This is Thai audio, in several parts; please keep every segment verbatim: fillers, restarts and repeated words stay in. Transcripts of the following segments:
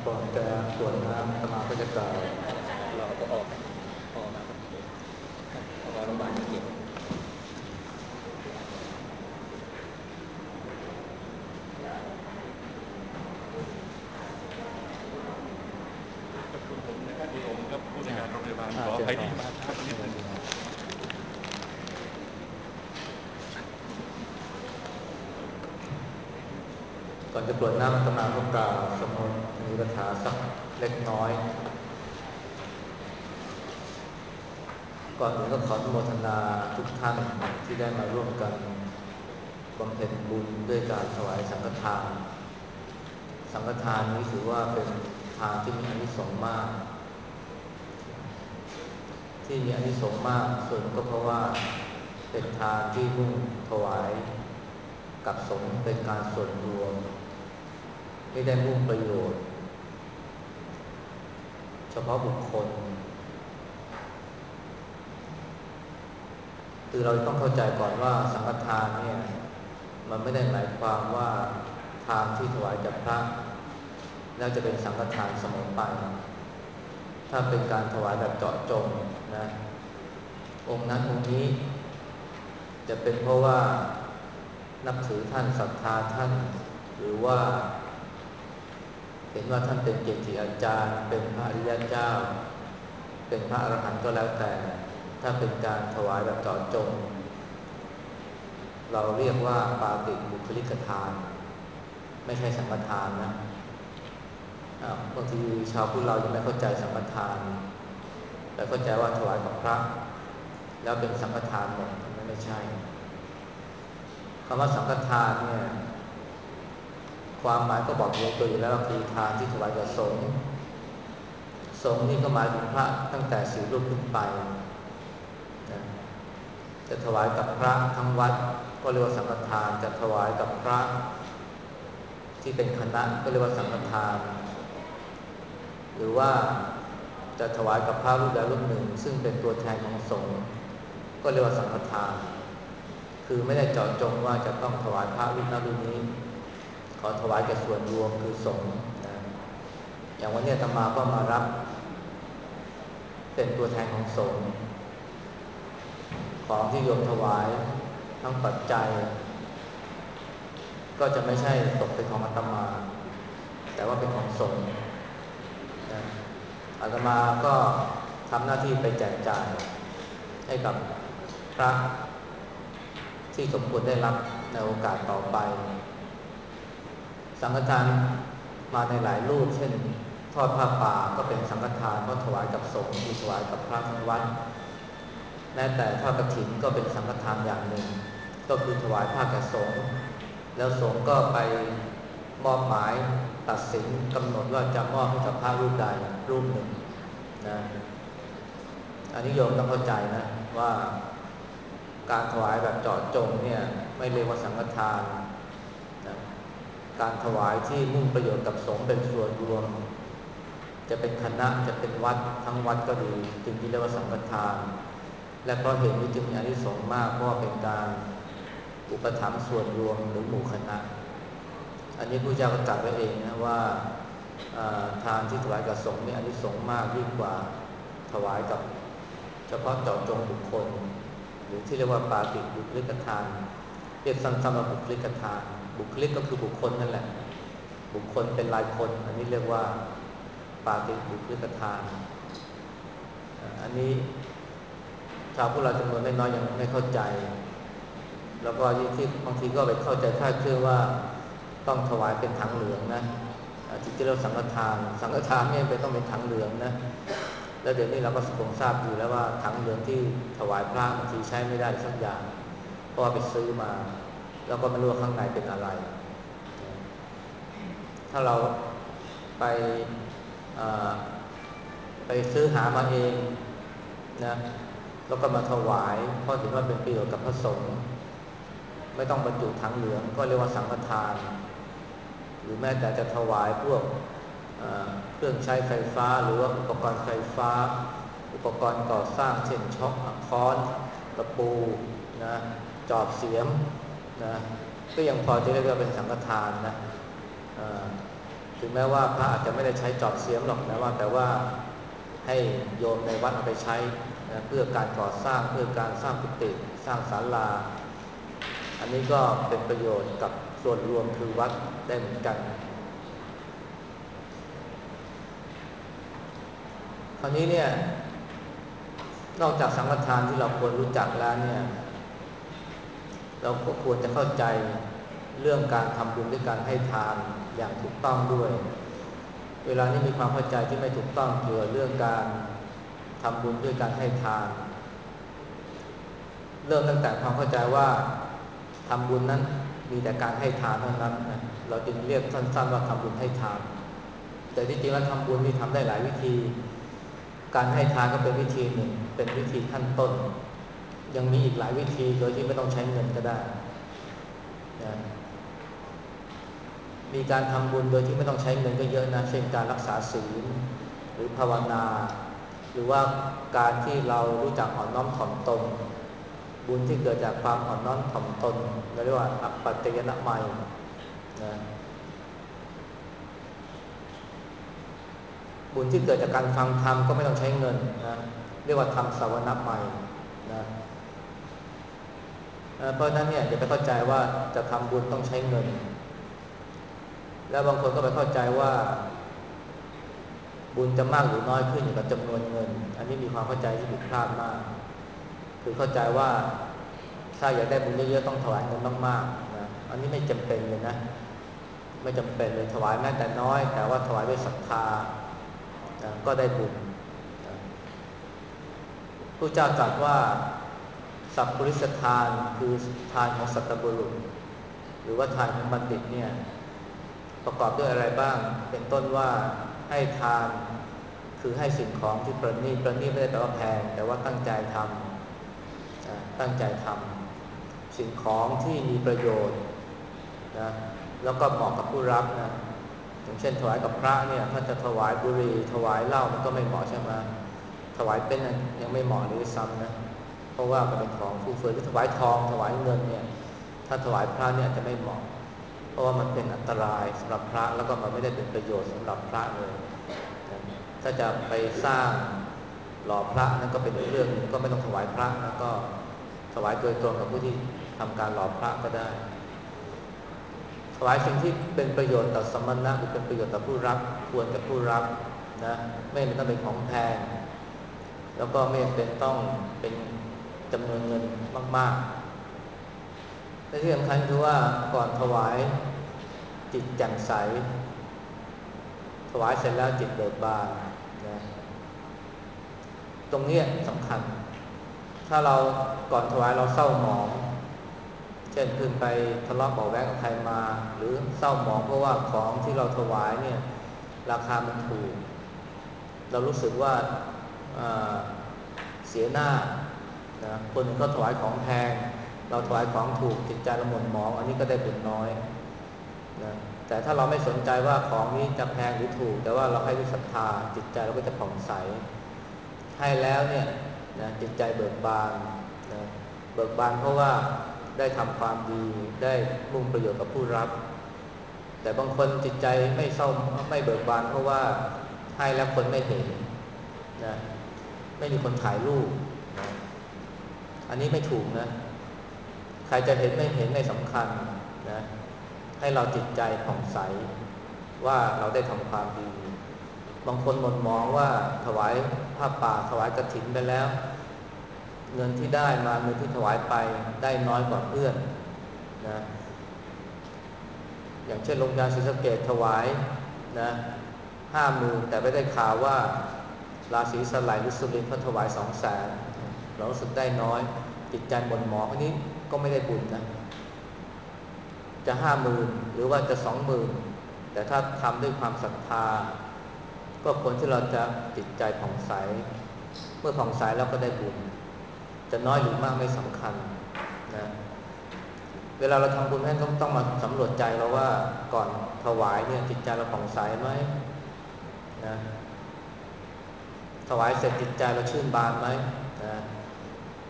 ก่อนจะกรวดน้ำอาตมาก็จะกล่าวเราเอาตัวออกกันพอมาครับเอามาโรงพยาบาลเก็บกับคุณผมนะครับคุณผมครับผู้ในการโรงพยาบาลขออภัยที่มาช้าไปนิดนึงก่อนจะกรวดน้ำอาตมาก็กล่าวสมุดมีคาถาสักเล็กน้อยก่อนอื่นก็ขออนุโมทนาทุกท่านที่ได้มาร่วมกันบำเพ็ญบุญด้วยการถวายสังฆทานสังฆทานนี้ถือว่าเป็นทานที่มีอานิสงส์มากที่มีอานิสงส์มากส่วนก็เพราะว่าเป็นทานที่มุ่งถวายกับสงฆ์เป็นการส่วนรวมไม่ได้มุ่งประโยชน์เฉพาะบุคคลคือเราต้องเข้าใจก่อนว่าสังฆทานเนี่ยมันไม่ได้หมายความว่าทานที่ถวายจากพระแล้วจะเป็นสังฆทานเสมอไปถ้าเป็นการถวายแบบเจาะจงนะองค์นั้นองค์นี้จะเป็นเพราะว่านับถือท่านศรัทธาท่านหรือว่าเห็นว่าท่านเป็นเกจิอาจารย์เป็นพระอริยเจ้าเป็นพระอรหันต์ก็แล้วแต่ถ้าเป็นการถวายแบบเจาะจงเราเรียกว่าปาติบุคลิกทานไม่ใช่สังฆทานนะบางทีชาวพุทธเรายังไม่เข้าใจสังฆทานแต่เข้าใจว่าถวายกับพระแล้วเป็นสังฆทานหมดไม่ไม่ใช่คำว่าสังฆทานเนี่ยความหมายก็บอกอยู่ตัวอยู่แล้วคือทานที่ถวายแก่สงฆ์สงฆ์นี่ก็หมายถึงพระตั้งแต่สี่รูปขึ้นไปนะจะถวายกับพระทั้งวัดก็เรียกว่าสังฆทานจะถวายกับพระที่เป็นคณะก็เรียกว่าสังฆทานหรือว่าจะถวายกับพระรูปใดรูปหนึ่งซึ่งเป็นตัวแทนของสงฆ์ก็เรียกว่าสังฆทานคือไม่ได้เจาะจงว่าจะต้องถวายพระรูปนั้นรูปนี้ขอถวายแก่ส่วนรวมคือสงฆ์นะอย่างวันนี้อาตมาก็มารับเป็นตัวแทนของสงฆ์ของที่โยมถวายทั้งปัจจัยก็จะไม่ใช่ตกเป็นของอาตมาแต่ว่าเป็นของสงฆ์นะอาตมาก็ทำหน้าที่ไปแจกจ่ายให้กับพระที่สมควรได้รับในโอกาสต่อไปสังฆทานมาในหลายรูปเช่นทอดผ้าป่าก็เป็นสังฆทานเพราะถวายกับสงฆ์ที่ถวายกับพระทั้งวัดแม้แต่ทอดกฐินก็เป็นสังฆทานอย่างหนึ่งก็คือถวายผ้าแก่สงฆ์แล้วสงฆ์ก็ไปมอบหมายตัดสินกำหนดว่าจะมอบให้กับพระรูปใดรูปหนึ่งนะอันนี้โยมต้องเข้าใจนะว่าการถวายแบบเจาะจงเนี่ยไม่เรียกว่าสังฆทานนะการถวายที่มุ่งประโยชน์กับสงฆ์เป็นส่วนรวมจะเป็นคณะจะเป็นวัดทั้งวัดก็ดีจึงเรียกว่าสังฆทานและเพราะเหตุนี้จึงมีอานิสงส์มากเพราะเป็นการอุปถัมภ์ส่วนรวมหรือหมู่คณะอันนี้พระเจ้าก็ตรัสไว้เองนะว่าทานที่ถวายกับสงฆ์นี่อานิสงส์มากยิ่งกว่าถวายกับเฉพาะเจาะจงบุคคลหรือที่เรียกว่าปาติบุคลิกทานเรียกสั้นๆว่าบุคลิกทานบุคลิกก็คือบุคคลนั่นแหละบุคคลเป็นรายคนอันนี้เรียกว่าปาติบุคลิกทานอันนี้ชาวพุทธเราจำนวนน้อยๆยังไม่เข้าใจแล้วก็ที่บางทีก็ไปเข้าใจคลาดเคลื่อนว่าต้องถวายเป็นถังเหลืองนะที่ที่เราสังฆทานสังฆทานเนี่ยเป็นต้องเป็นถังเหลืองนะแล้วเดี๋ยวนี้เราก็คงทราบอยู่แล้วว่าถังเหลืองที่ถวายพระบางทีใช้ไม่ได้สักอย่างเพราะว่าไปซื้อมาแล้วก็ไม่รู้ว่าข้างในเป็นอะไรถ้าเราไปไปซื้อหามาเองนะแล้วก็มาถวายเพราะถือว่าเป็นประโยชน์กับพระสงฆ์ไม่ต้องบรรจุถังเหลืองก็เรียกว่าสังฆทานหรือแม้แต่จะถวายพวกเครื่องใช้ไฟฟ้าหรือว่าอุปกรณ์ไฟฟ้าอุปกรณ์ก่อสร้างเช่นช็อคค้อนตะปูนะจอบเสียมนะก็ยังพอจะเรียกว่าเป็นสังฆทานนะถึงแม้ว่าพระอาจจะไม่ได้ใช้จอบเสียมหรอกนะว่าแต่ว่าให้โยมในวัดเอาไปใช้นะเพื่อการก่อสร้างเพื่อการสร้างกุฏิสร้างศาลาอันนี้ก็เป็นประโยชน์กับส่วนรวมคือวัดได้เหมือนกันคราวนี้เนี่ยนอกจากสังฆทานที่เราควรรู้จักแล้วเนี่ยเราก็ควรจะเข้าใจเรื่องการทำบุญด้วยการให้ทานอย่างถูกต้องด้วยเวลานี้มีความเข้าใจที่ไม่ถูกต้องเกี่ยวกับเรื่องการทำบุญด้วยการให้ทานเริ่มตั้งแต่ความเข้าใจว่าทำบุญนั้นมีแต่การให้ทานเท่านั้นนะเราจึงเรียกสั้นๆว่าทำบุญให้ทานแต่ที่จริงแล้วทำบุญนี่ทำได้หลายวิธีการให้ทานก็เป็นวิธีหนึ่งเป็นวิธีขั้นต้นยังมีอีกหลายวิธีโดยที่ไม่ต้องใช้เงินก็ได้นะมีการทำบุญโดยที่ไม่ต้องใช้เงินก็เยอะนะเช่นการรักษาศีลหรือภาวนาหรือว่าการที่เรารู้จักอ่อนน้อมถ่อมตนบุญที่เกิดจากความอ่อนน้อมถ่อมตนเรียกว่าอัปปัจจยนะมัยนะบุญที่เกิดจากการฟังธรรมก็ไม่ต้องใช้เงินนะเรียกว่าธรรมสวนะใหม่นะเพราะฉะนั้นเนี่ยอย่าไปเข้าใจว่าจะทำบุญต้องใช้เงินแล้วบางคนก็ไปเข้าใจว่าบุญจะมากหรือน้อยขึ้นอยู่กับจำนวนเงินอันนี้มีความเข้าใจที่ผิดพลาดมากคือเข้าใจว่าถ้าอยากได้บุญเยอะๆต้องถวายเงินมากๆนะอันนี้ไม่จำเป็นเลยนะไม่จำเป็นเลยถวายแม้แต่น้อยแต่ว่าถวายด้วยศรัทธานะก็ได้บุญนะพระเจ้าตรัสว่าสัพพุริสทานคือทานของสัตบุรุษหรือว่าทานของบัณฑิตเนี่ยประกอบด้วยอะไรบ้างเป็นต้นว่าให้ทานคือให้สิ่งของที่ประณีตประณีตไม่ได้แปลว่าแพงแต่ว่าตั้งใจทำนะตั้งใจทำสิ่งของที่มีประโยชน์นะแล้วก็เหมาะกับผู้รับนะอย่างเช่นถวายกับพระเนี่ยถ้าจะถวายบุหรี่ถวายเหล้ามันก็ไม่เหมาะใช่ไหมถวายเป็นยังไม่เหมาะเลยซ้ำนะเพราะว่ามันเป็นของฟุ่มเฟือยถวายทองถวายเงินเนี่ยถ้าถวายพระเนี่ยจะไม่เหมาะเพราะว่ามันเป็นอันตรายสำหรับพระแล้วก็มันไม่ได้เป็นประโยชน์สำหรับพระเลยถ้าจะไปสร้างหล่อพระนั่นก็เป็นเรื่องนึงก็ไม่ต้องถวายพระแล้วก็ถวายโดยตรงกับผู้ที่ทำการหล่อพระก็ได้ถวายสิ่งที่เป็นประโยชน์ต่อสมณะหรือเป็นประโยชน์ต่อผู้รับควรกับผู้รับนะไม่ต้องเป็นของแพงแล้วก็ไม่เป็นต้องเป็นจำนวนเงินมากๆและที่สำคัญคือว่าก่อนถวายจิตแจ่มใสถวายเสร็จแล้วจิตเบิกบานนะตรงนี้สำคัญถ้าเราก่อนถวายเราเศร้าหมองเช่นเพิ่งไปทะเลาะเบาะแว้งกับใครมาหรือเศร้าหมองเพราะว่าของที่เราถวายเนี่ยราคามันถูกเรารู้สึกว่าเสียหน้านะคนอื่นก็ถวายของแพงเราถวายของถูกจิตใจเราหม่นหมองอันนี้ก็ได้บุญน้อยนะแต่ถ้าเราไม่สนใจว่าของนี้จะแพงหรือถูกแต่ว่าเราให้ด้วยศรัทธาจิตใจเราก็จะผ่องใสให้แล้วเนี่ยนะจิตใจเบิกบานนะเบิกบานเพราะว่าได้ทำความดีได้มุ่งประโยชน์กับผู้รับแต่บางคนจิตใจไม่เศร้าไม่เบิกบานเพราะว่าให้แล้วคนไม่เห็นนะไม่มีคนถ่ายรูปนะอันนี้ไม่ถูกนะใครจะเห็นไม่เห็นไม่สำคัญนะให้เราจิตใจผ่องใสว่าเราได้ทำความดีบางคนหม่นหมองว่าถวายผ้าป่าถวายกฐินไปแล้วเงินที่ได้มาเงินที่ถวายไปได้น้อยกว่าเพื่อนนะอย่างเช่นโรงพยาบาลศรีสะเกษถวายนะห้าหมื่นแต่ไม่ได้ข่าวว่าราศีสลายหรือสุรินทร์เขาถวายสองแสนเรารู้สึกได้น้อยจิตใจหม่นหมองอันนี้ก็ไม่ได้บุญนะจะห้าหมื่นหรือว่าจะสองหมื่นแต่ถ้าทำด้วยความศรัทธาก็ควรที่เราจะจิตใจผ่องใสเมื่อผ่องใสแล้วก็ได้บุญจะน้อยหรือมากไม่สำคัญนะเวลาเราทำบุญให้ต้องต้องมาสำรวจใจเราว่าก่อนถวายเนี่ยจิตใจเราผ่องใสไหมนะถวายเสร็จจิตใจเราชื่นบานไหมนะ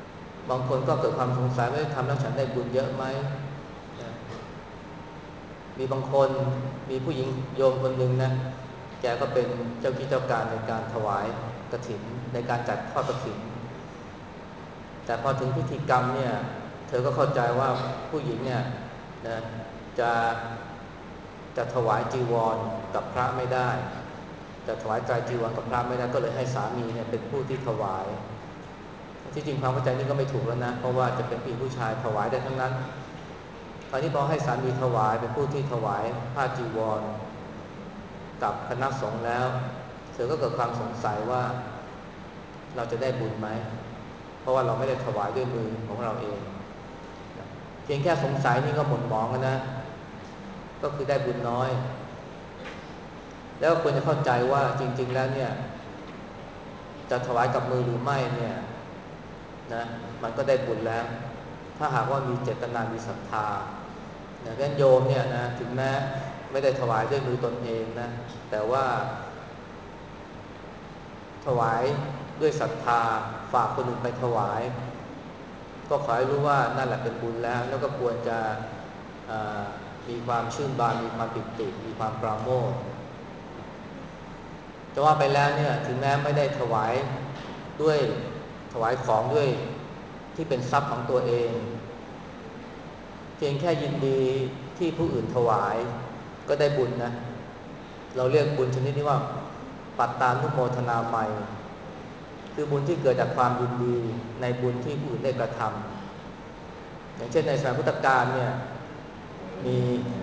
บางคนก็เกิดความสงสัยว่าทำแล้วฉันได้บุญเยอะไหมนะมีบางคนมีผู้หญิงโยมคนหนึ่งนะแกก็เป็นเจ้าที่เจ้าการในการถวายกฐินในการจัดทอดกฐินแต่พอถึงพิธีกรรมเนี่ยเธอก็เข้าใจว่าผู้หญิงเนี่ยนะจะจะถวายจีวรกับพระไม่ได้จะถวายไตรจีวรกับพระไม่ได้ก็เลยให้สามีเนี่ยเป็นผู้ที่ถวายที่จริงความเข้าใจนี้ก็ไม่ถูกแล้วนะเพราะว่าจะเป็นผู้ผู้ชายถวายได้ทั้งนั้นตอนนี้พอให้สามีถวายเป็นผู้ที่ถวายผ้าจีวรกับคณะสงฆ์แล้วเธอก็เกิดความสงสัยว่าเราจะได้บุญไหมเพราะว่าเราไม่ได้ถวายด้วยมือของเราเองเพียงแค่สงสัยนี่ก็หม่นหมองกันนะก็คือได้บุญน้อยแล้วควรจะเข้าใจว่าจริงๆแล้วเนี่ยจะถวายกับมือหรือไม่เนี่ยนะมันก็ได้บุญแล้วถ้าหากว่ามีเจตนามีศรัทธาอย่างนั้นโยมเนี่ยนะถึงแม้ไม่ได้ถวายด้วยมือตนเองนะแต่ว่าถวายด้วยศรัทธาฝากคนอื่นไปถวายก็ขอให้รู้ว่านั่นแหละเป็นบุญแล้วแล้วก็ควรจะมีความชื่นบานมีความปิติมีความปราโมทย์จะว่าไปแล้วเนี่ยถึงแม้ไม่ได้ถวายด้วยถวายของด้วยที่เป็นทรัพย์ของตัวเองเพียงแค่ยินดีที่ผู้อื่นถวายก็ได้บุญนะเราเรียกบุญชนิดนี้ว่าปัตตานุโมทนาใหม่คือบุญที่เกิดจากความยินดีในบุญที่ผู้อื่นได้กระทำอย่างเช่นในสมัยพุทธกาลเนี่ยมี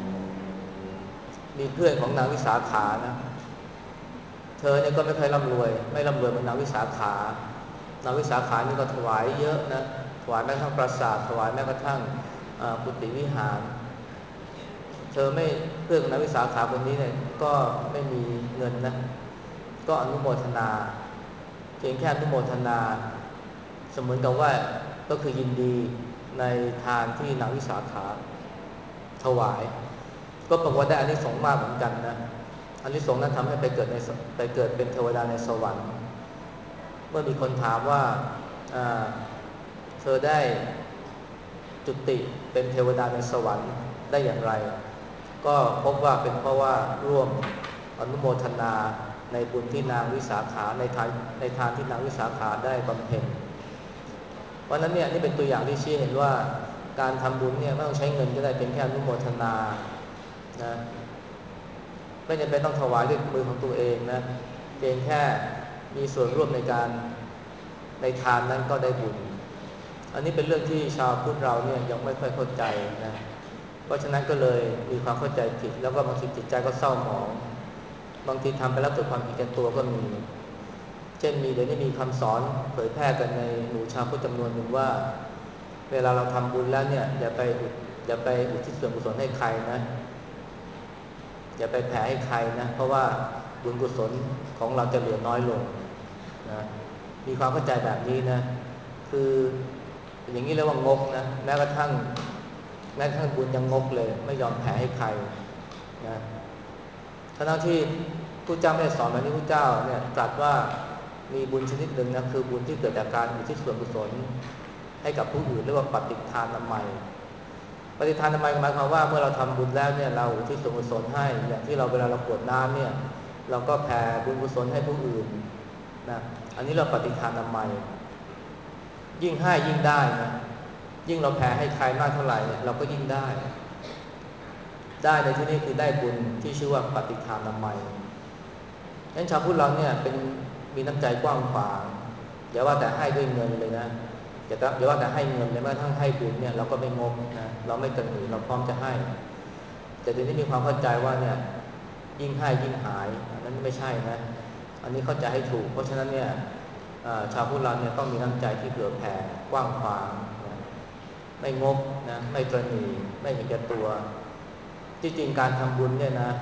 มีเพื่อนของนางวิสาขานะเธอเนี่ยก็ไม่เคยร่ำรวยไม่ร่ำรวยเหมือนนางวิสาขานางวิสาขานี่ก็ถวายเยอะนะถวายแม้กระทั่งปราสาทถวายแม้กระทั่งกุฏิวิหารเธอไม่เพื่อนของนางวิสาขาคนนี้เนี่ยก็ไม่มีเงินนะก็อนุโมทนาเพียงแค่อนุโมทนาเสมือนกับว่าก็คือยินดีในทานที่นางวิสาขาถวายก็ปรากฏว่าได้อานิสงส์มากเหมือนกันนะอานิสงส์นั้นทำให้ไปเกิดในไปเกิดเป็นเทวดาในสวรรค์เมื่อมีคนถามว่าเธอได้จุติเป็นเทวดาในสวรรค์ได้อย่างไรก็พบว่าเป็นเพราะว่าร่วมอนุโมทนาในบุญที่นางวิสาขาในทานในทานที่นางวิสาขาได้บำเพ็ญเพราะนั้นเนี่ยนี่เป็นตัวอย่างที่ชี้เห็นว่าการทำบุญเนี่ยไม่ต้องใช้เงินก็ได้เป็นแค่อนุโมทนานะไม่จำเป็นต้องถวายด้วยมือของตัวเองนะเพียงแค่มีส่วนร่วมในการในทานนั้นก็ได้บุญอันนี้เป็นเรื่องที่ชาวพุทธเราเนี่ยยังไม่ค่อยเข้าใจนะเพราะฉะนั้นก็เลยมีความเข้าใจผิดแล้วก็บางทีจิตใจก็เศร้าหมองบางทีทำไปแล้วเกิดความผิดแก่ตัวก็มีเช่นมีเดี๋ยวนี้มีคำสอนเผยแพร่กันในหมู่ชาวพุทธจำนวนหนึ่งว่าเวลาเราทำบุญแล้วเนี่ยอย่าไปอย่าไปอุทิศส่วนกุศลให้ใครนะอย่าไปแผ่ให้ใครนะเพราะว่าบุญกุศลของเราจะเหลือน้อยลงนะมีความเข้าใจแบบนี้นะคืออย่างนี้เรียกว่างกนะแม้กระทั่งแม้กระทั่งบุญยังงกเลยไม่ยอมแผ่ให้ใครนะทั้งที่ผู้เจ้าไม่ได้สอนแบบนี้ผู้เจ้าเนี่ยตรัสว่ามีบุญชนิดหนึ่งนะคือบุญที่เกิดจากการอุทิศส่วนกุศลให้กับผู้อื่นเรียกว่าปฏิทานนามัยปฏิทานนามัยหมายความว่าเมื่อเราทำบุญแล้วเนี่ยเราอุทิศส่วนกุศลให้อย่างที่เราเวลาเรากรวดน้ำเนี่ยเราก็แผ่บุญกุศลให้ผู้อื่นนะอันนี้เราปฏิทานนามัยยิ่งให้ยิ่งได้นะยิ่งเราแผ่ให้ใครมากเท่าไหร่เนี่ยเราก็ยิ่งได้ได้ในที่นี้คือได้บุญที่ชื่อว่าปฏิทานนามัยนั้นชาวพุทธเราเนี่ยเป็นมีน้ำใจกว้างขวางอย่าว่าแต่ให้ด้วยเงินเลยนะอย่าอย่าว่าแต่ให้เงินเลยแม้กระทั่งให้บุญเนี่ยเราก็ไม่งกนะเราไม่ตระหนี่เราพร้อมจะให้แต่เดี๋ยวนี้มีความเข้าใจว่าเนี่ยยิ่งให้ยิ่งหายอันนั้นไม่ใช่นะอันนี้เข้าใจให้ถูกเพราะฉะนั้นเนี่ยชาวพุทธเราเนี่ยต้องมีน้ำใจที่เผื่อแผ่กว้างขวางนะไม่งกนะไม่ตระหนี่ไม่เห็นแก่ตัวที่จริงการทำบุญเนี่ยนะ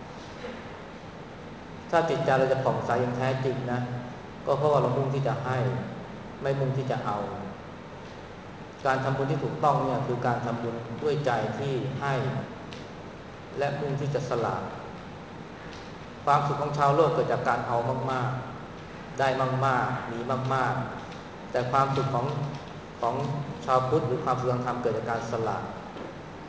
ถ้าจิตใจเราจะผ่องใสอย่างแท้จริงนะก็เพราะว่าเรามุ่งที่จะให้ไม่มุ่งที่จะเอาการทำบุญที่ถูกต้องเนี่ยคือการทำบุญด้วยใจที่ให้และมุ่งที่จะสละความสุขของชาวโลกเกิดจากการเอามากๆได้มากๆมีมากๆแต่ความสุขของของชาวพุทธหรือความสุขทางธรรมเกิดจากการสละ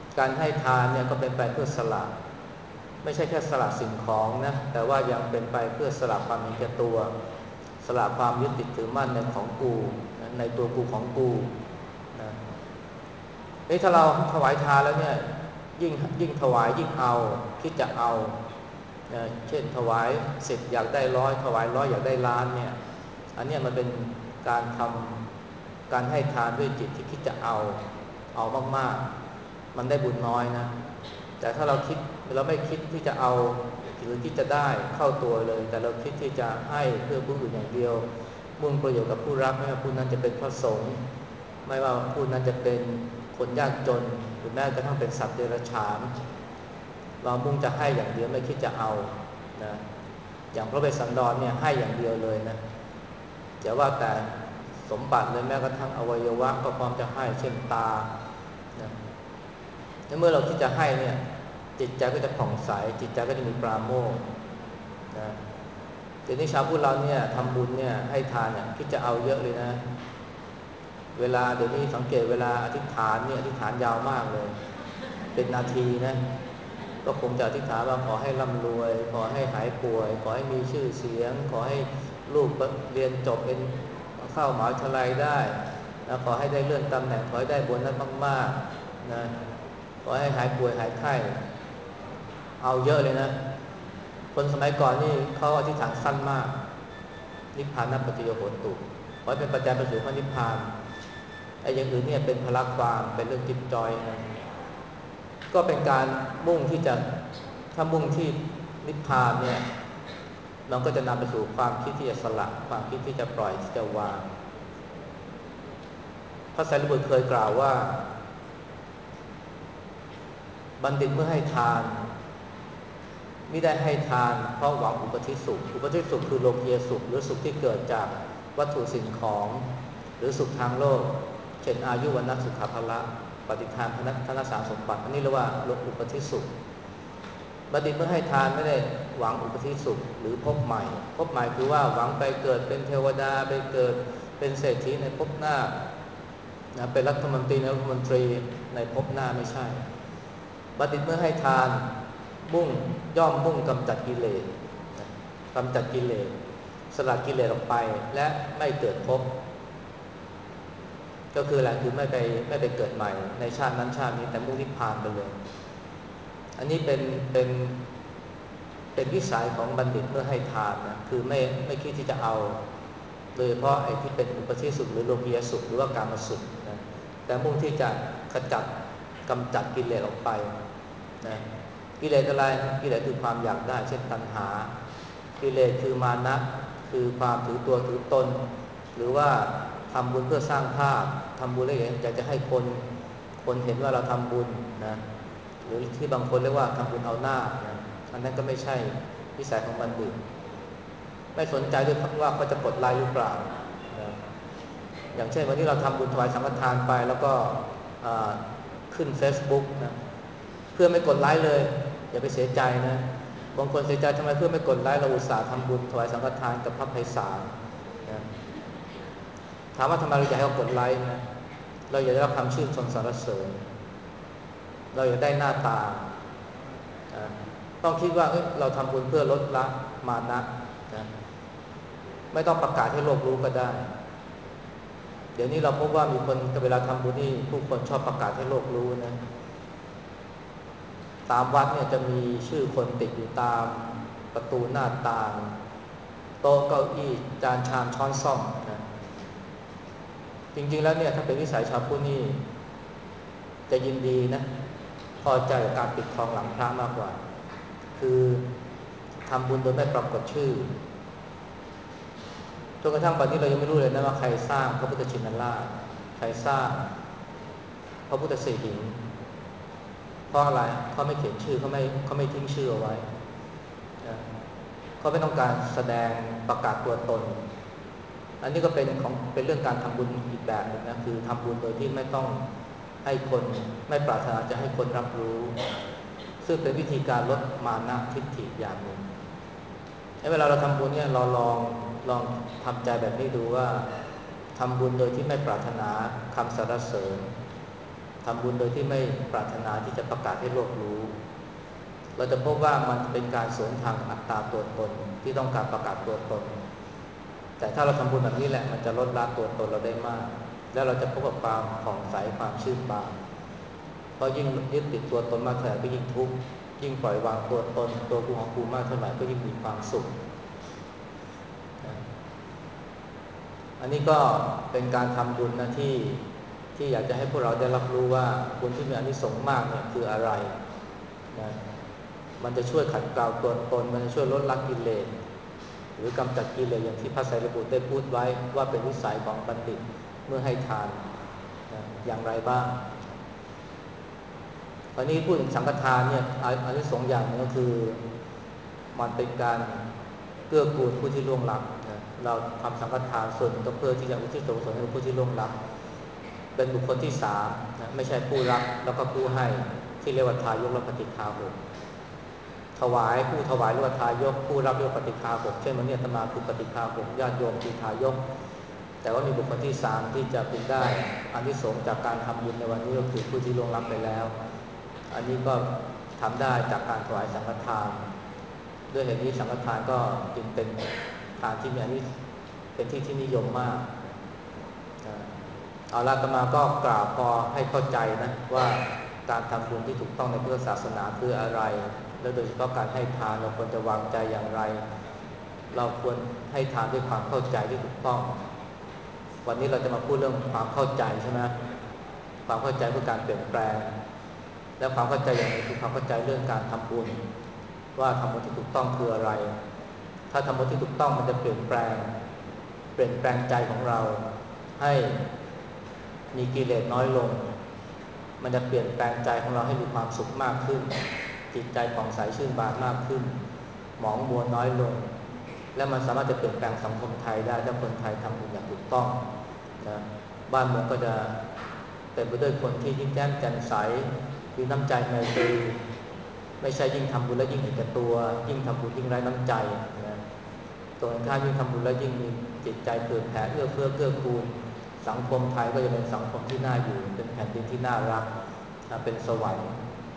การให้ทานเนี่ยก็เป็นไปเพื่อสละไม่ใช่แค่สละสิ่งของนะแต่ว่ายังเป็นไปเพื่อสละความเห็นแก่ตัวสละความยึดติดถือมั่นในของกูในตัวกูของกูนะนี่ถ้าเราถวายทานแล้วเนี่ยยิ่งยิ่งถวายยิ่งเอาคิดจะเอานะเช่นถวายสิบอยากได้ร้อยถวายร้อยอยากได้ล้านเนี่ยอันนี้มันเป็นการทำการให้ทานด้วยจิตที่คิดจะเอาเอามากๆมันได้บุญน้อยนะแต่ถ้าเราคิดเราไม่คิดที่จะเอาหรือคิดจะได้เข้าตัวเลยแต่เราคิดที่จะให้เพื่อผู้อื่นอย่างเดียวมุ่งประโยชน์กับผู้รับไม่ว่าผู้นั้นจะเป็นพระสงฆ์ไม่ว่าผู้นั้นจะเป็นคนยากจนหรือแม้กระทั่งเป็นสัตว์เดรัจฉานเรามุ่งจะให้อย่างเดียวไม่คิดจะเอานะอย่างพระเวสสันดรเนี่ยให้อย่างเดียวเลยนะอย่าว่าแต่สมบัติเลยแม้กระทั่งอวัยวะก็พร้อมจะให้เช่นตานะเมื่อเราคิดจะให้เนี่ยจิตใจก็จะผ่องใสจิตใจก็จะมีปราโมทย์นะเดี๋ยวนี้ชาวพุทธเราเนี่ยทำบุญเนี่ยให้ทานเนี่ยคิดจะเอาเยอะเลยนะเวลาเดี๋ยวนี้สังเกตเวลาอธิษฐานเนี่ยอธิษฐานยาวมากเลยเป็นนาทีนะก็คงจะอธิษฐานว่าขอให้ร่ำรวยขอให้หายป่วยขอให้มีชื่อเสียงขอให้ลูกเรียนจบเป็นเข้ามหาวิทยาลัยได้นะขอให้ได้เลื่อนตำแหน่งขอให้ได้โบนัสมากๆนะขอให้หายป่วยหายไข้เอาเยอะเลยนะคนสมัยก่อนนี่เขาอธิษฐานสั้นมากนิพพานัปฏิโยโหตุขอให้เป็นปัจจัยไปสู่พระนิพพานไอ้อย่างอื่นเนี่ยเป็นพละความเป็นเรื่องจิ๊บจอยนะก็เป็นการมุ่งที่จะถ้ามุ่งที่นิพพานเนี่ยเราก็จะนำไปสู่ความคิดที่จะสละความคิดที่จะปล่อยที่จะวางพระไตรปิฎกเคยกล่าวว่าบัณฑิตเมื่อให้ทานไม่ได้ให้ทานเพราะหวังอุปธิสุขอุปธิสุขคือโลกียสุขหรือสุขที่เกิดจากวัตถุสิ่งของหรือสุขทางโลกเช่นอายุวรรณสุขภละปฏิทานธนสารสมบัติอันนี้เรียกว่าอุปธิสุขบัณฑิตเมื่อให้ทานไม่ได้หวังอุปธิสุขหรือพบใหม่พบใหม่คือว่าหวังไปเกิดเป็นเทวดาไปเกิดเป็นเศรษฐีในภพหน้านะเป็นรัฐมนตรีในรัฐมนตรีในภพหน้าไม่ใช่บัณฑิตเมื่อให้ทานมุ่งย่อมมุ่งกำจัดกิเลสกำจัดกิเลสสลัดกิเลสออกไปและไม่เกิดภพก็คืออะไรคือไม่ไปไม่ไปเกิดใหม่ในชาตินั้นชาตินี้แต่มุ่งนิพพานไปเลยอันนี้เป็นเป็นเป็นวิสัยของบัณฑิตเมื่อให้ทานนะคือไม่ไม่คิดที่จะเอาโดยเฉพาะไอ้ที่เป็นอุปธิสุขหรือโลกียสุขหรือว่ากามสุขนะแต่มุ่งที่จะขจัดกำจัดกิเลสออกไปนะกิเลสอะไรกิเลสคือความอยากได้เช่นตัณหากิเลสคือมานะคือความถือตัวถือตนหรือว่าทำบุญเพื่อสร้างภาพทำบุญแล้วอยากจะให้คนคนเห็นว่าเราทำบุญนะหรือที่บางคนเรียกว่าทำบุญเอาหน้านะอันนั้นก็ไม่ใช่วิสัยของบัณฑิตไม่สนใจด้วยว่าเขาจะกดไลค์หรือเปล่านะอย่างเช่นวันนี้เราทำบุญถวายสังฆทานไปแล้วก็ขึ้น Facebook นะเพื่อไม่กดไลค์เลยอย่าไปเสียใจนะบางคนเสียใจทำไมเพื่อไม่กดไลค์เราอุตส่าห์ทำบุญถวายสังฆทานกับพระไพศาลนะถามว่าทำไมเราอยากให้เขากดไลค์นะเราอยากได้รับคำชื่นชมสรรเสริญเราอยากได้หน้าตานะต้องคิดว่า เอ้ย เราทำบุญเพื่อลดละมานะนะไม่ต้องประกาศให้โลกรู้ก็ได้เดี๋ยวนี้เราพบว่ามีคนเวลาทำบุญนี่ผู้คนชอบประกาศให้โลกรู้นะตามวัดเนี่ยจะมีชื่อคนติดอยู่ตามประตูหน้าต่างโต๊ะเก้าอี้จานชามช้อนส้อมนะจริงๆแล้วเนี่ยถ้าเป็นวิสัยชาวพุทธนี่จะยินดีนะพอใจกับการปิดทองหลังพระมากกว่าคือทำบุญโดยไม่ปรากฏชื่อจนกระทั่งปัจจุบันนี้เรายังไม่รู้เลยนะว่าใครสร้างพระพุทธชินราชใครสร้างพระพุทธสิหิงค์เพราะอะไรเขาไม่เขียนชื่อเขาไม่เขาไม่ทิ้งชื่อเอาไว้นะเขาไม่ต้องการแสดงประกาศตัวตนอันนี้ก็เป็นของเป็นเรื่องการทำบุญอีกแบบหนึ่งนะคือทำบุญโดยที่ไม่ต้องให้คนไม่ปรารถนาจะให้คนรับรู้ซึ่งเป็นวิธีการลดมานะทิฏฐิอย่างหนึ่งเวลาเราทำบุญเนี่ยเราลองลองทำใจแบบนี้ดูว่าทำบุญโดยที่ไม่ปรารถนาคำสรรเสริญทำบุญโดยที่ไม่ปรารถนาที่จะประกาศให้โลกรู้เราจะพบว่ามันเป็นการสวนทางอัตตาตัวตนที่ต้องการประกาศตัวตนแต่ถ้าเราทำบุญแบบนี้แหละมันจะลดละตัวตนเราได้มากแล้วเราจะพบกับความผ่องใสความชื่นบานเพราะยิ่งยึดติดตัวตนมากเท่าไหร่ก็ยิ่งทุกข์ยิ่งปล่อยวางตัวตนตัวกูของกูมากเท่าไหร่ก็ยิ่งมีความสุขอันนี้ก็เป็นการทำบุญนะที่ที่อยากจะให้พวกเราได้รับรู้ว่าบุญที่มีอานิสงส์มากเนี่ยคืออะไรนะมันจะช่วยขัดเกลาตัวตนมันจะช่วยลดละกิเลสหรือกำจัดกิเลสอย่างที่พระไตรปิฎกได้พูดไว้ว่าเป็นวิสัยของบัณฑิตเมื่อให้ทานนะอย่างไรบ้างตอนนี้พูดถึงสังฆทานเนี่ยอานิสงส์อย่างนึงก็คือมันเป็นการเกื้อกูลผู้ที่ล่วงลับนะเราทำสังฆทานส่วนก็เพื่อที่จะอุทิศส่วนกุศลให้ผู้ที่ล่วงลับเป็นบุคคลที่สามนะไม่ใช่ผู้รับแล้วก็ผู้ให้ที่เรียกว่าทายกและปฏิฆาหกถวายผู้ถวายเรียกว่าทายกผู้รับเรียกว่าปฏิฆาหกเช่นวันนี้อาตมาคือปฏิฆาหกญาติโยมคือทายกแต่ว่ามีบุคคลที่สามที่จะเป็นได้อานิสงส์จากการทำบุญในวันนี้ก็คือผู้ที่ล่วงลับไปแล้วอันนี้ก็ทำได้จากการถวายสังฆทานด้วยเหตุนี้สังฆทานก็จึงเป็นทานที่มีอันนี้เป็นที่ที่นิยมมากเอาละอาตมาก็กล่าวพอให้เข้าใจนะว่าการทำบุญที่ถูกต้องในพุทธศาสนาคืออะไรและโดยเฉพาะการให้ทานเราควรจะวางใจอย่างไรเราควรให้ทานด้วยความเข้าใจที่ถูกต้องวันนี้เราจะมาพูดเรื่องความเข้าใจใช่ไหมความเข้าใจเพื่อการเปลี่ยนแปลงและความเข้าใจอย่างนี้คือความเข้าใจเรื่องการทำบุญว่าทำบุญที่ถูกต้องคืออะไรถ้าทำบุญที่ถูกต้องมันจะเปลี่ยนแปลงเปลี่ยนแปลงใจของเราให้มีกิเลสน้อยลงมันจะเปลี่ยนแปลงใจของเราให้มีความสุขมากขึ้นจิตใจผ่องใสชื่นบานมากขึ้นหมองมัวน้อยลงและมันสามารถจะเปลี่ยนแปลงสังคมไทยได้ถ้าคนไทยทำบุญอย่างถูกต้องนะบ้านเมืองก็จะเต็มไปด้วยคนที่ยิ้มแย้มแจ่มใสมีน้ำใจไมตรีไม่ใช่ยิ่งทำบุญแล้วยิ่งเห็นแก่ตัวยิ่งทำบุญยิ่งไร้น้ำใจนะตรงข้ามยิ่งทำบุญแล้วยิ่งมีจิตใจเผื่อแผ่เอื้อเฟื้อเกื้อกูลสังคมไทยก็จะเป็นสังคมที่น่าอยู่เป็นแผ่นดินที่น่ารักเป็นสวรรค์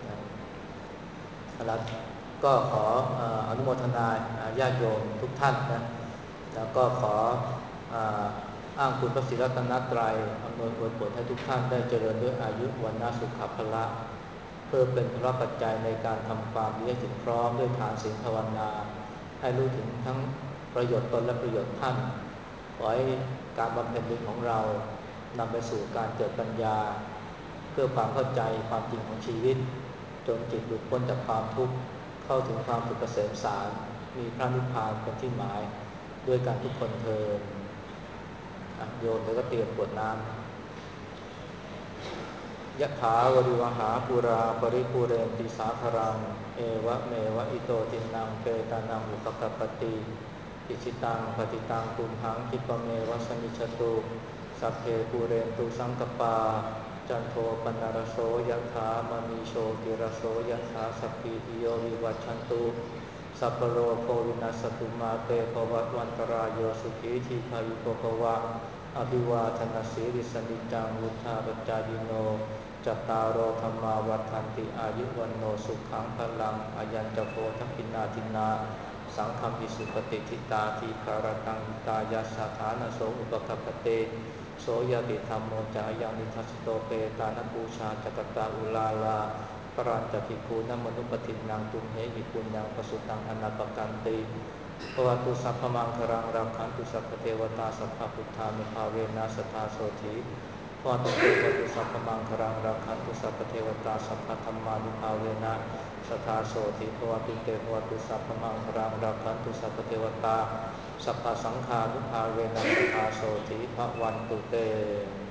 นะก็ขออนุโมทนาญาติโยมทุกท่านนะแล้วก็ขออ้างคุณพระศรีรัตนตรัยอำนวยอวยผลให้ทุกท่านได้เจริญด้วยอายุวันนาสุขภละเพื่อเป็นพระปัจจัยในการทำความดีให้ถึงพร้อมด้วยทานศีลภาวนาให้รู้ถึงทั้งประโยชน์ตนและประโยชน์ท่านขอให้การบำเพ็ญบุญของเรานำไปสู่การเกิดปัญญาเพื่อความเข้าใจความจริงของชีวิตจนจิตหลุดพ้นจากความทุกข์เข้าถึงความสุขเกษมสารมีพระนิพพานเป็นที่หมายด้วยกันทุกคนเทอญโยมแล้วก็เตรียมกรวดน้ำยะถาวริวหาปุราปริปุเรนติสาครังเอวะเมวะอิโตตินังเปตานังอุปกัปปติอิชิตังปฏิตังตุมหังคิปเมวะสมิจฉตุสัพเพปุเรนตุสังกปาจันโทปนรโสยะถามณีโชติรโสยะถาสัพพิติโยวิวัชชันตุสัพพโรโควินัสตุมาเตภวัตวันตรายโยสุขีทีขายุโกภวะอภิวาทนาสีริสนิจังวุธาปจายโนจัตตารโอธรรมาวัฏันติอายุวันโนสุขังพลังอายัญจโพธปินาทินาสังฆมิสุปฏิทิตาทีคารตังตายาสถานโสอุปกัปปเตโสยติธรรมโมจายังนิทัสโตเปตานปูชาจักตาอุลาลาปรันตภิกขุนมนุปทินังตุมเหหิปุญญังปสุตังอนาปกันติภวตุสัพพมังครังรักขันตุสัพพเทวตาสัพพพุทธานุภาเวนัสธาโสธีภวตุเตภวตุสัพพมังครังรักขันตุสัพพเทวตาสัพพธรรมานุภาเวนะสทาโสธีภวตุเตภวตุสัพพมังครังรักขันตุสัพพเทวตาสัพพสังฆานุภาเวนะสทาโสธีภวันตุเต